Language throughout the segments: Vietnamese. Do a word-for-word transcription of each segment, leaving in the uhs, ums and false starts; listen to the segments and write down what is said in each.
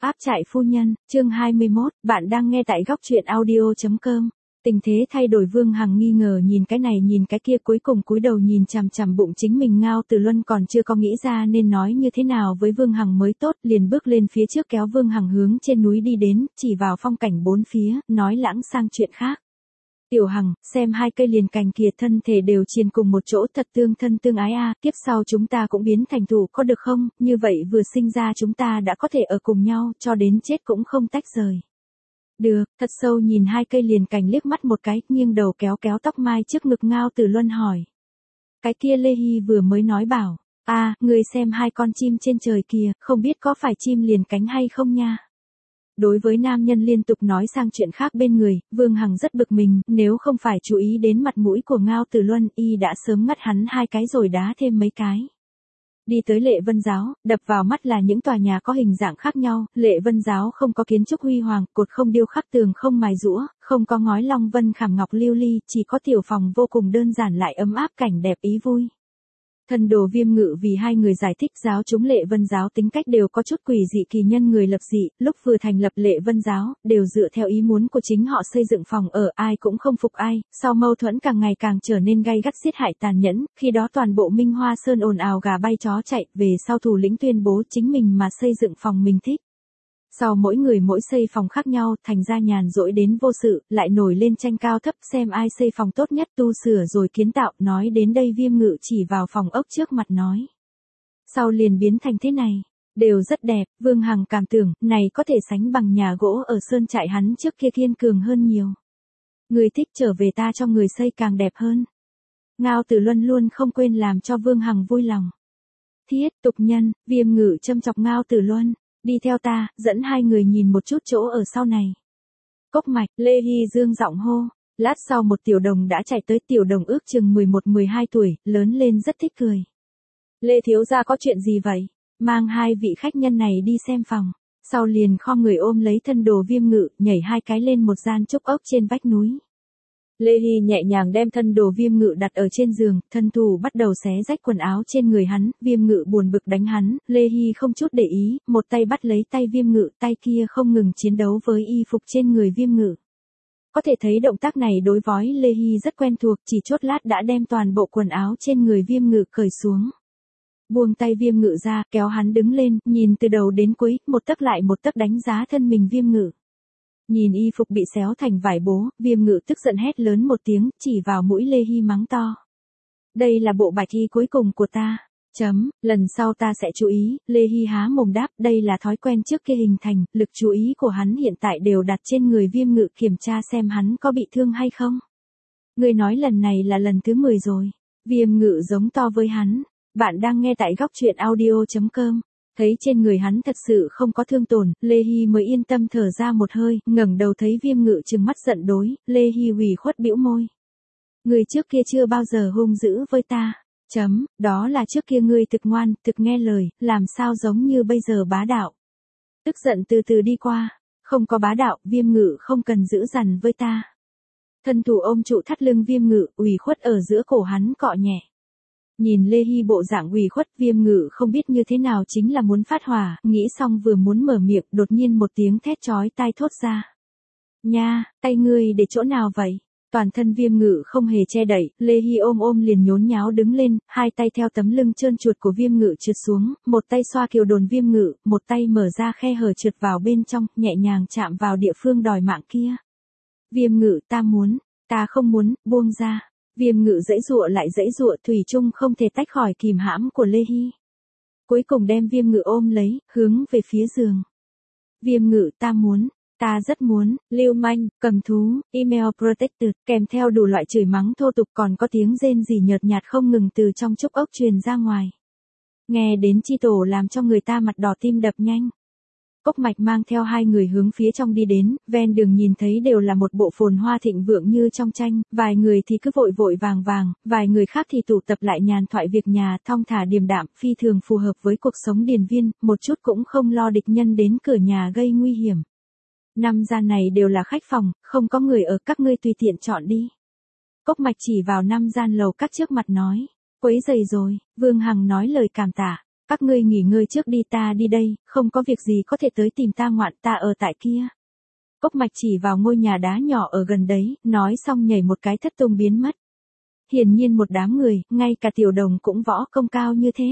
Áp trại phu nhân, chương hai mươi mốt, bạn đang nghe tại góc truyện audio chấm com. Tình thế thay đổi, Vương Hằng nghi ngờ nhìn cái này nhìn cái kia, cuối cùng cúi đầu nhìn chằm chằm bụng chính mình. Ngao Tử Luân còn chưa có nghĩ ra nên nói như thế nào với Vương Hằng mới tốt, liền bước lên phía trước kéo Vương Hằng hướng trên núi đi đến, chỉ vào phong cảnh bốn phía, nói lãng sang chuyện khác. Tiểu Hằng, xem hai cây liền cành kia thân thể đều triền cùng một chỗ, thật tương thân tương ái a, kiếp sau chúng ta cũng biến thành thủ có được không, như vậy vừa sinh ra chúng ta đã có thể ở cùng nhau, cho đến chết cũng không tách rời. Được, thật sâu nhìn hai cây liền cành liếc mắt một cái, nghiêng đầu kéo kéo tóc mai trước ngực. Ngao Tử Luân hỏi. Cái kia Lê Hy vừa mới nói bảo, a, người xem hai con chim trên trời kìa, không biết có phải chim liền cánh hay không nha. Đối với nam nhân liên tục nói sang chuyện khác bên người, Vương Hằng rất bực mình, nếu không phải chú ý đến mặt mũi của Ngao Tử Luân, y đã sớm ngắt hắn hai cái rồi đá thêm mấy cái. Đi tới Lệ Vân Giáo, đập vào mắt là những tòa nhà có hình dạng khác nhau. Lệ Vân Giáo không có kiến trúc huy hoàng, cột không điêu khắc, tường không mài rũa, không có ngói long vân khảm ngọc lưu ly, chỉ có tiểu phòng vô cùng đơn giản lại ấm áp, cảnh đẹp ý vui. Thần Đồ Viêm Ngự vì hai người giải thích giáo chúng Lệ Vân Giáo tính cách đều có chút quỷ dị kỳ nhân người lập dị, lúc vừa thành lập Lệ Vân Giáo, đều dựa theo ý muốn của chính họ xây dựng phòng ở, ai cũng không phục ai, sau mâu thuẫn càng ngày càng trở nên gay gắt giết hại tàn nhẫn, khi đó toàn bộ Minh Hoa Sơn ồn ào gà bay chó chạy, về sau thủ lĩnh tuyên bố chính mình mà xây dựng phòng mình thích. Sau mỗi người mỗi xây phòng khác nhau, thành ra nhàn rỗi đến vô sự, lại nổi lên tranh cao thấp xem ai xây phòng tốt nhất, tu sửa rồi kiến tạo. Nói đến đây Viêm Ngự chỉ vào phòng ốc trước mặt nói. Sau liền biến thành thế này, đều rất đẹp. Vương Hằng cảm tưởng, này có thể sánh bằng nhà gỗ ở sơn trại hắn trước kia kiên cường hơn nhiều. Người thích trở về ta cho người xây càng đẹp hơn. Ngao Tử Luân luôn không quên làm cho Vương Hằng vui lòng. Thiết tục nhân, Viêm Ngự châm chọc Ngao Tử Luân. Đi theo ta, dẫn hai người nhìn một chút chỗ ở sau này. Cốc Mạch, Lê Hy dương giọng hô. Lát sau một tiểu đồng đã chạy tới, tiểu đồng ước chừng mười một mười hai tuổi, lớn lên rất thích cười. Lê thiếu gia có chuyện gì vậy? Mang hai vị khách nhân này đi xem phòng. Sau liền khom người ôm lấy Thân Đồ Viêm Ngự, nhảy hai cái lên một gian trúc ốc trên vách núi. Lê Hy nhẹ nhàng đem Thân Đồ Viêm Ngự đặt ở trên giường, thân thủ bắt đầu xé rách quần áo trên người hắn. Viêm Ngự buồn bực đánh hắn, Lê Hy không chút để ý, một tay bắt lấy tay Viêm Ngự, tay kia không ngừng chiến đấu với y phục trên người Viêm Ngự. Có thể thấy động tác này đối với Lê Hy rất quen thuộc, chỉ chốt lát đã đem toàn bộ quần áo trên người Viêm Ngự cởi xuống. Buông tay Viêm Ngự ra, kéo hắn đứng lên, nhìn từ đầu đến cuối, một tấc lại một tấc đánh giá thân mình Viêm Ngự. Nhìn y phục bị xéo thành vải bố, Viêm Ngự tức giận hét lớn một tiếng, chỉ vào mũi Lê Hy mắng to. Đây là bộ bài thi cuối cùng của ta. Chấm, lần sau ta sẽ chú ý. Lê Hy há mồm đáp, đây là thói quen trước kia hình thành, lực chú ý của hắn hiện tại đều đặt trên người Viêm Ngự, kiểm tra xem hắn có bị thương hay không. Người nói lần này là lần thứ mười rồi. Viêm Ngự giống to với hắn. Bạn đang nghe tại góc truyện audio chấm com. Thấy trên người hắn thật sự không có thương tổn, Lê Hy mới yên tâm thở ra một hơi, ngẩng đầu thấy Viêm Ngự trừng mắt giận đối, Lê Hy ủy khuất bĩu môi. Người trước kia chưa bao giờ hung dữ với ta. Chấm, đó là trước kia ngươi thực ngoan, thực nghe lời, làm sao giống như bây giờ bá đạo. Tức giận từ từ đi qua, không có bá đạo, Viêm Ngự không cần giữ dằn với ta. Thân thủ ôm trụ thắt lưng Viêm Ngự, ủy khuất ở giữa cổ hắn cọ nhẹ. Nhìn Lê Hy bộ dạng ủy khuất, Viêm Ngự không biết như thế nào chính là muốn phát hỏa, nghĩ xong vừa muốn mở miệng, đột nhiên một tiếng thét chói tai thốt ra. Nha, tay ngươi để chỗ nào vậy? Toàn thân Viêm Ngự không hề che đậy, Lê Hy ôm ôm liền nhốn nháo đứng lên, hai tay theo tấm lưng trơn chuột của Viêm Ngự trượt xuống, một tay xoa kiều đồn Viêm Ngự, một tay mở ra khe hở trượt vào bên trong, nhẹ nhàng chạm vào địa phương đòi mạng kia. Viêm Ngự, ta muốn, ta không muốn, buông ra. Viêm Ngự giãy giụa lại giãy giụa, thủy chung không thể tách khỏi kìm hãm của Lê Hy. Cuối cùng đem Viêm Ngự ôm lấy, hướng về phía giường. Viêm Ngự, ta muốn, ta rất muốn, lưu manh, cầm thú, email protected, kèm theo đủ loại chửi mắng thô tục, còn có tiếng rên rỉ nhợt nhạt không ngừng từ trong trúc ốc truyền ra ngoài. Nghe đến chi tổ làm cho người ta mặt đỏ tim đập nhanh. Cốc Mạch mang theo hai người hướng phía trong đi đến, ven đường nhìn thấy đều là một bộ phồn hoa thịnh vượng như trong tranh, vài người thì cứ vội vội vàng vàng, vài người khác thì tụ tập lại nhàn thoại việc nhà, thong thả điềm đạm, phi thường phù hợp với cuộc sống điền viên, một chút cũng không lo địch nhân đến cửa nhà gây nguy hiểm. Năm gian này đều là khách phòng, không có người ở, các ngươi tùy tiện chọn đi. Cốc Mạch chỉ vào năm gian lầu các trước mặt nói, quấy rầy rồi. Vương Hằng nói lời cảm tạ. Các ngươi nghỉ ngơi trước đi, ta đi đây, không có việc gì có thể tới tìm ta ngoạn, ta ở tại kia. Cốc Mạch chỉ vào ngôi nhà đá nhỏ ở gần đấy, nói xong nhảy một cái thất tung biến mất. Hiển nhiên một đám người, ngay cả Tiểu Đồng cũng võ công cao như thế.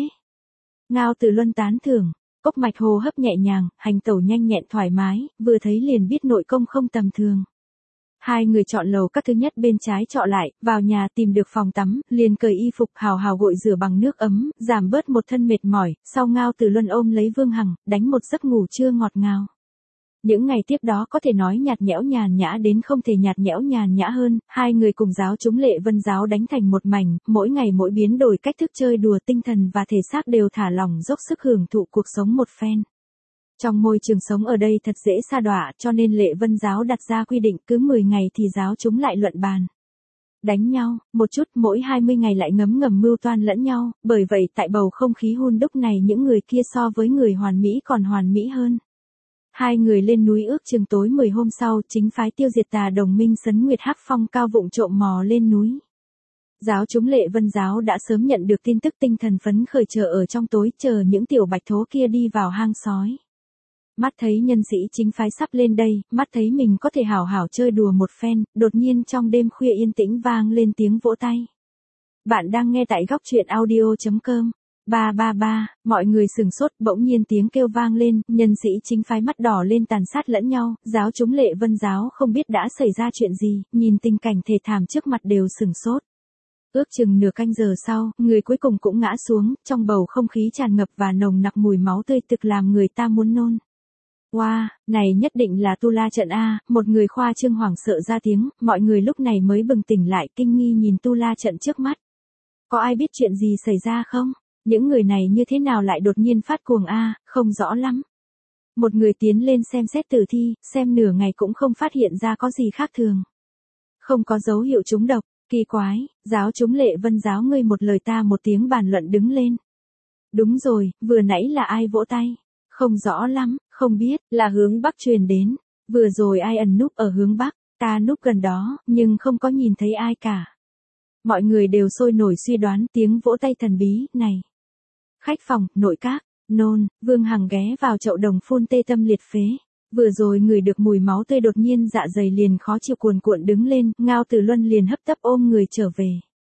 Ngao Từ Luân tán thưởng, Cốc Mạch hô hấp nhẹ nhàng, hành tẩu nhanh nhẹn thoải mái, vừa thấy liền biết nội công không tầm thường. Hai người chọn lầu các thứ nhất bên trái trọ lại, vào nhà tìm được phòng tắm, liền cởi y phục hào hào gội rửa bằng nước ấm, giảm bớt một thân mệt mỏi, sau Ngao Từ Luân ôm lấy Vương Hằng, đánh một giấc ngủ trưa ngọt ngào. Những ngày tiếp đó có thể nói nhạt nhẽo nhàn nhã đến không thể nhạt nhẽo nhàn nhã hơn, hai người cùng giáo chúng Lệ Vân giáo đánh thành một mảnh, mỗi ngày mỗi biến đổi cách thức chơi đùa, tinh thần và thể xác đều thả lỏng dốc sức hưởng thụ cuộc sống một phen. Trong môi trường sống ở đây thật dễ sa đọa, cho nên Lệ Vân giáo đặt ra quy định cứ mười ngày thì giáo chúng lại luận bàn. Đánh nhau, một chút, mỗi hai mươi ngày lại ngấm ngầm mưu toan lẫn nhau, bởi vậy tại bầu không khí hun đúc này những người kia so với người hoàn mỹ còn hoàn mỹ hơn. Hai người lên núi ước chừng tối mười hôm sau, chính phái tiêu diệt tà đồng minh Sấn Nguyệt Hắc Phong cao vụng trộm mò lên núi. Giáo chúng Lệ Vân giáo đã sớm nhận được tin tức, tinh thần phấn khởi chờ ở trong tối, chờ những tiểu bạch thố kia đi vào hang sói. Mắt thấy nhân sĩ chính phái sắp lên đây, mắt thấy mình có thể hảo hảo chơi đùa một phen, đột nhiên trong đêm khuya yên tĩnh vang lên tiếng vỗ tay. Bạn đang nghe tại góc truyện audio chấm com. Ba ba ba, mọi người sừng sốt, bỗng nhiên tiếng kêu vang lên, nhân sĩ chính phái mắt đỏ lên tàn sát lẫn nhau, giáo chúng Lệ Vân giáo không biết đã xảy ra chuyện gì, nhìn tình cảnh thê thảm trước mặt đều sừng sốt. Ước chừng nửa canh giờ sau, người cuối cùng cũng ngã xuống, trong bầu không khí tràn ngập và nồng nặc mùi máu tươi thực làm người ta muốn nôn. Wow, này nhất định là Tu La trận a, một người khoa trương hoảng sợ ra tiếng, mọi người lúc này mới bừng tỉnh lại, kinh nghi nhìn Tu La trận trước mắt. Có ai biết chuyện gì xảy ra không? Những người này như thế nào lại đột nhiên phát cuồng a, không rõ lắm. Một người tiến lên xem xét tử thi, xem nửa ngày cũng không phát hiện ra có gì khác thường. Không có dấu hiệu trúng độc, kỳ quái, giáo chúng Lệ Vân giáo ngươi một lời ta một tiếng bàn luận đứng lên. Đúng rồi, vừa nãy là ai vỗ tay? Không rõ lắm, không biết, là hướng Bắc truyền đến. Vừa rồi ai ẩn núp ở hướng Bắc, ta núp gần đó, nhưng không có nhìn thấy ai cả. Mọi người đều sôi nổi suy đoán tiếng vỗ tay thần bí này. Khách phòng, nội các, nôn, Vương Hằng ghé vào chậu đồng phun tê tâm liệt phế. Vừa rồi người được mùi máu tươi đột nhiên dạ dày liền khó chịu cuồn cuộn đứng lên, Ngao Từ Luân liền hấp tấp ôm người trở về.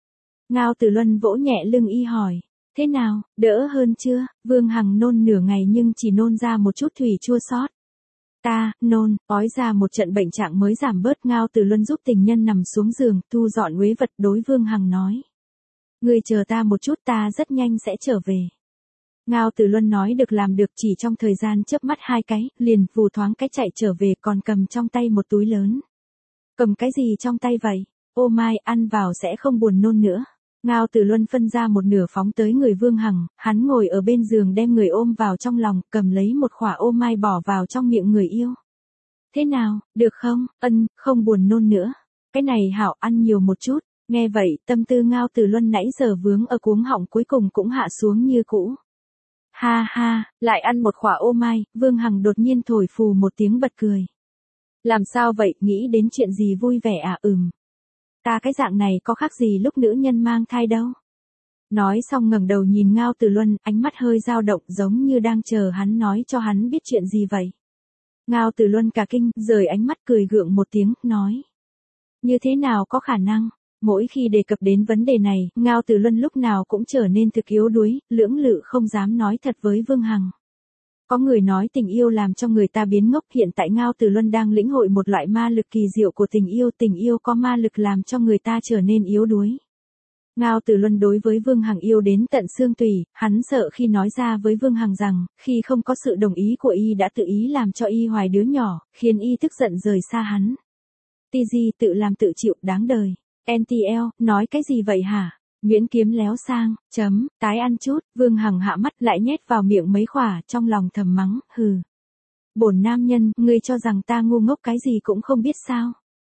Ngao Từ Luân vỗ nhẹ lưng y hỏi, thế nào, đỡ hơn chưa? Vương Hằng nôn nửa ngày nhưng chỉ nôn ra một chút thủy chua xót. Ta, nôn, ói ra một trận bệnh trạng mới giảm bớt. Ngao Từ Luân giúp tình nhân nằm xuống giường, thu dọn uế vật, đối Vương Hằng nói. Ngươi chờ ta một chút, ta rất nhanh sẽ trở về. Ngao Từ Luân nói được làm được, chỉ trong thời gian chớp mắt hai cái, liền vù thoáng cái chạy trở về, còn cầm trong tay một túi lớn. Cầm cái gì trong tay vậy? Ô mai, ăn vào sẽ không buồn nôn nữa. Ngao Từ Luân phân ra một nửa phóng tới người Vương Hằng, hắn ngồi ở bên giường đem người ôm vào trong lòng, cầm lấy một khỏa ô mai bỏ vào trong miệng người yêu. Thế nào, được không? Ân, không buồn nôn nữa. Cái này hảo, ăn nhiều một chút. Nghe vậy, tâm tư Ngao Từ Luân nãy giờ vướng ở cuống họng cuối cùng cũng hạ xuống như cũ. Ha ha, lại ăn một khỏa ô mai, Vương Hằng đột nhiên thổi phù một tiếng bật cười. Làm sao vậy, nghĩ đến chuyện gì vui vẻ à? Ừm. Ta cái dạng này có khác gì lúc nữ nhân mang thai đâu. Nói xong ngẩng đầu nhìn Ngao Từ Luân, ánh mắt hơi dao động giống như đang chờ hắn nói cho hắn biết chuyện gì vậy. Ngao Từ Luân cả kinh, rời ánh mắt cười gượng một tiếng, nói. Như thế nào có khả năng? Mỗi khi đề cập đến vấn đề này, Ngao Từ Luân lúc nào cũng trở nên thực yếu đuối, lưỡng lự không dám nói thật với Vương Hằng. Có người nói tình yêu làm cho người ta biến ngốc, hiện tại Ngao Từ Luân đang lĩnh hội một loại ma lực kỳ diệu của tình yêu, tình yêu có ma lực làm cho người ta trở nên yếu đuối. Ngao Từ Luân đối với Vương Hằng yêu đến tận xương tủy, hắn sợ khi nói ra với Vương Hằng rằng, khi không có sự đồng ý của y đã tự ý làm cho y hoài đứa nhỏ, khiến y tức giận rời xa hắn. Ti Di tự làm tự chịu, đáng đời. en tê lờ, nói cái gì vậy hả? Nguyễn Kiếm léo sang, chấm, tái ăn chút, Vương Hằng hạ mắt lại nhét vào miệng mấy khỏa, trong lòng thầm mắng, hừ. Bổn nam nhân, ngươi cho rằng ta ngu ngốc cái gì cũng không biết sao?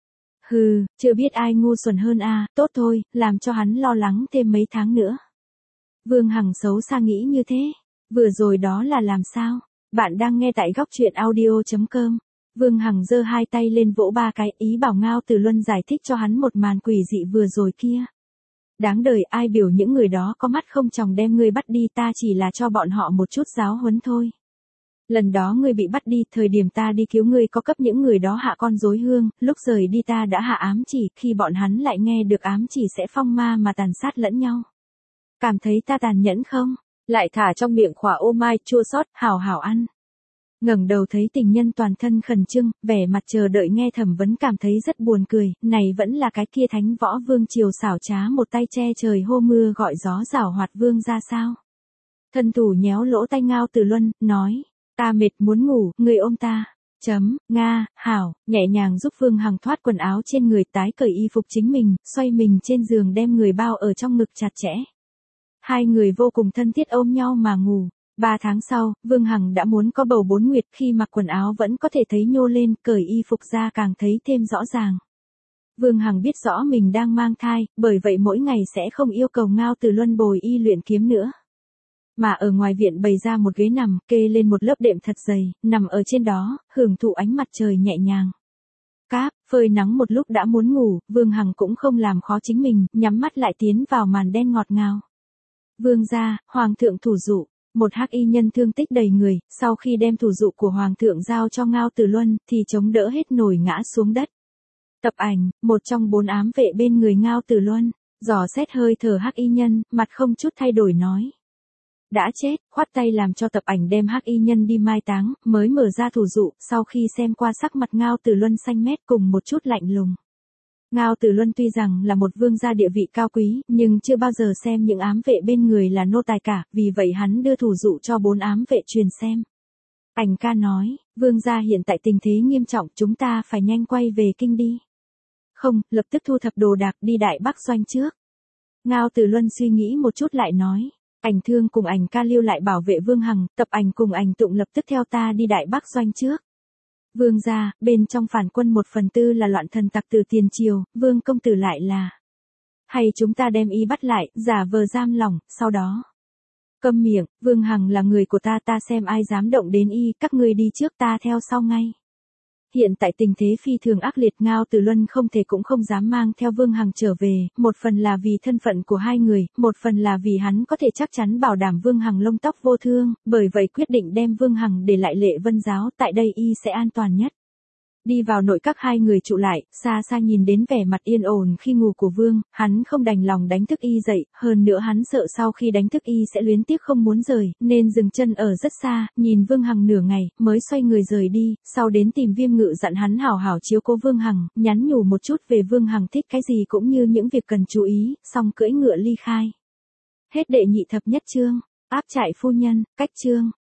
Hừ, chưa biết ai ngu xuẩn hơn a, à, tốt thôi, làm cho hắn lo lắng thêm mấy tháng nữa. Vương Hằng xấu xa nghĩ như thế, vừa rồi đó là làm sao? Bạn đang nghe tại góc truyện audio chấm com. Vương Hằng giơ hai tay lên vỗ ba cái, ý bảo Ngao Từ Luân giải thích cho hắn một màn quỷ dị vừa rồi kia. Đáng đời, ai biểu những người đó có mắt không tròng đem ngươi bắt đi, ta chỉ là cho bọn họ một chút giáo huấn thôi. Lần đó ngươi bị bắt đi, thời điểm ta đi cứu ngươi có cấp những người đó hạ con rối hương, lúc rời đi ta đã hạ ám chỉ, khi bọn hắn lại nghe được ám chỉ sẽ phong ma mà tàn sát lẫn nhau. Cảm thấy ta tàn nhẫn không? Lại thả trong miệng khỏa ô mai chua xót, hảo hảo ăn. Ngẩng đầu thấy tình nhân toàn thân khẩn trương, vẻ mặt chờ đợi nghe Thẩm Vấn cảm thấy rất buồn cười, này vẫn là cái kia thánh võ vương triều xảo trá một tay che trời hô mưa gọi gió giảo hoạt vương ra sao? Thân thủ nhéo lỗ tay Ngao Tử Luân, nói, ta mệt muốn ngủ, người ôm ta. Chấm, Nga, hảo, nhẹ nhàng giúp Vương Hằng thoát quần áo trên người, tái cởi y phục chính mình, xoay mình trên giường đem người bao ở trong ngực chặt chẽ. Hai người vô cùng thân thiết ôm nhau mà ngủ. Ba tháng sau, Vương Hằng đã muốn có bầu bốn nguyệt, khi mặc quần áo vẫn có thể thấy nhô lên, cởi y phục ra càng thấy thêm rõ ràng. Vương Hằng biết rõ mình đang mang thai, bởi vậy mỗi ngày sẽ không yêu cầu Ngao Tử Luân bồi y luyện kiếm nữa. Mà ở ngoài viện bày ra một ghế nằm, kê lên một lớp đệm thật dày, nằm ở trên đó, hưởng thụ ánh mặt trời nhẹ nhàng. Cáp, phơi nắng một lúc đã muốn ngủ, Vương Hằng cũng không làm khó chính mình, nhắm mắt lại tiến vào màn đen ngọt ngào. Vương gia, Hoàng thượng thủ dụ. Một hắc y nhân thương tích đầy người, sau khi đem thủ dụ của Hoàng thượng giao cho Ngao Tử Luân, thì chống đỡ hết nổi ngã xuống đất. Tập Ảnh, một trong bốn ám vệ bên người Ngao Tử Luân, dò xét hơi thở hắc y nhân, mặt không chút thay đổi nói. Đã chết, khoát tay làm cho Tập Ảnh đem hắc y nhân đi mai táng, mới mở ra thủ dụ, sau khi xem qua sắc mặt Ngao Tử Luân xanh mét cùng một chút lạnh lùng. Ngao Tử Luân tuy rằng là một vương gia địa vị cao quý, nhưng chưa bao giờ xem những ám vệ bên người là nô tài cả, vì vậy hắn đưa thủ dụ cho bốn ám vệ truyền xem. Ảnh ca nói, vương gia hiện tại tình thế nghiêm trọng, chúng ta phải nhanh quay về kinh đi. Không, lập tức thu thập đồ đạc đi Đại Bắc doanh trước. Ngao Tử Luân suy nghĩ một chút lại nói, Ảnh Thương cùng Ảnh ca lưu lại bảo vệ Vương Hằng, Tập Ảnh cùng Ảnh Tụng lập tức theo ta đi Đại Bắc doanh trước. Vương gia, bên trong phản quân một phần tư là loạn thần tặc từ tiền triều, Vương công tử lại là. Hay chúng ta đem y bắt lại, giả vờ giam lỏng, sau đó. Câm miệng, Vương Hằng là người của ta, ta xem ai dám động đến y, các ngươi đi trước ta theo sau ngay. Hiện tại tình thế phi thường ác liệt, Ngao Tử Luân không thể cũng không dám mang theo Vương Hằng trở về, một phần là vì thân phận của hai người, một phần là vì hắn có thể chắc chắn bảo đảm Vương Hằng lông tóc vô thương, bởi vậy quyết định đem Vương Hằng để lại Lệ Vân Giáo, tại đây y sẽ an toàn nhất. Đi vào nội các hai người trụ lại, xa xa nhìn đến vẻ mặt yên ổn khi ngủ của Vương, hắn không đành lòng đánh thức y dậy, hơn nữa hắn sợ sau khi đánh thức y sẽ luyến tiếc không muốn rời, nên dừng chân ở rất xa, nhìn Vương Hằng nửa ngày, mới xoay người rời đi, sau đến tìm Viêm Ngự dặn hắn hảo hảo chiếu cố Vương Hằng, nhắn nhủ một chút về Vương Hằng thích cái gì cũng như những việc cần chú ý, xong cưỡi ngựa ly khai. Hết đệ nhị thập nhất chương, áp trại phu nhân, cách chương.